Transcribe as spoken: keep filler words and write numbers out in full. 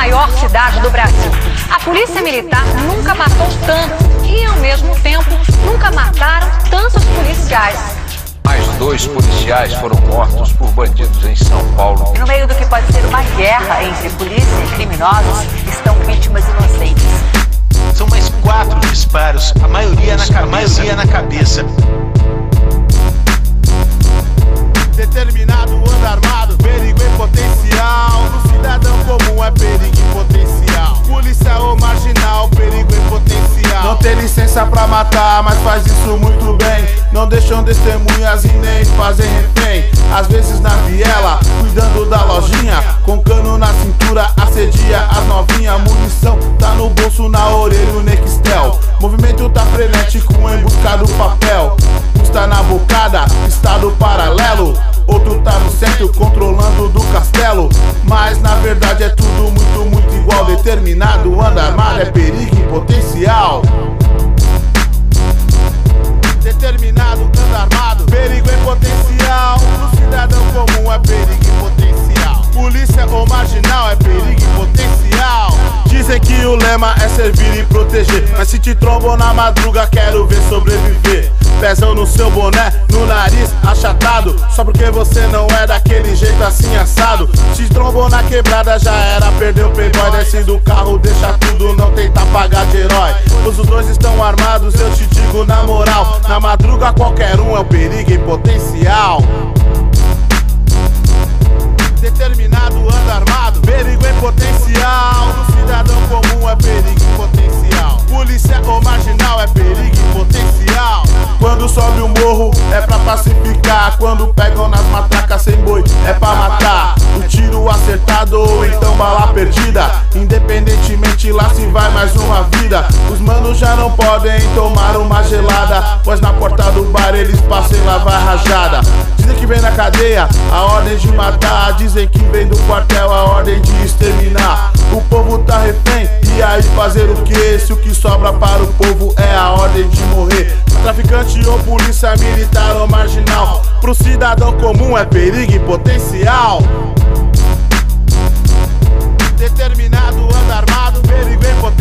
maior cidade do Brasil. A polícia militar nunca matou tanto e, ao mesmo tempo, nunca mataram tantos policiais. Mais dois policiais foram mortos por bandidos em São Paulo. E no meio do que pode ser uma guerra entre polícia e criminosos, estão vítimas inocentes. São mais quatro disparos, a maioria na, a maioria na cabeça. Determinado, anda armado, perigo em potencial. No cidadão comum é perigo em potencial. Polícia ou marginal, perigo em potencial. Não tem licença pra matar, mas faz isso muito bem. Não deixam testemunhas e nem fazem refém. Às vezes na viela, cuidando da lojinha, com cano na cintura, assedia as novinhas. Munição tá no bolso, na orelha o Nextel. Movimento tá frenético em busca do papel. Custa na bocada, estado paralelo. Outro tá no centro, controlando do castelo. Mas na verdade é tudo muito, muito igual. Determinado, anda armado, é perigo em potencial. Determinado, anda armado, perigo em potencial. No cidadão comum é perigo em potencial. Polícia ou marginal é perigo em potencial. Dizem que o lema é servir e proteger, mas se te trombam na madruga, quero ver sobreviver. Pezão no seu boné, no nariz achatado, só porque você não é daquele jeito assim assado. Se trombou na quebrada, já era, perdeu o playboy. Desce do carro, deixa tudo, não tenta pagar de herói. Os dois estão armados, eu te digo na moral. Na madruga qualquer um é um perigo em potencial. Determinado, anda armado, perigo em potencial. No cidadão comum é perigo em potencial. Polícia ou marginal é perigo em potencial. Quando sobe o morro é pra pacificar. Quando pegam nas matracas sem boi é pra matar. O tiro acertado ou então bala perdida. Independentemente lá se vai mais uma vida. Os manos já não podem tomar uma gelada, pois na porta do bar eles passam e lavar rajada. Dizem que vem na cadeia a ordem de matar. Dizem que vem do quartel a ordem de exterminar. O povo tá refém, e aí fazer o que? Se o que sobra para o povo é a ordem de morrer. Traficante ou polícia militar ou marginal, pro cidadão comum é perigo em potencial. Determinado, anda armado, perigo em potencial.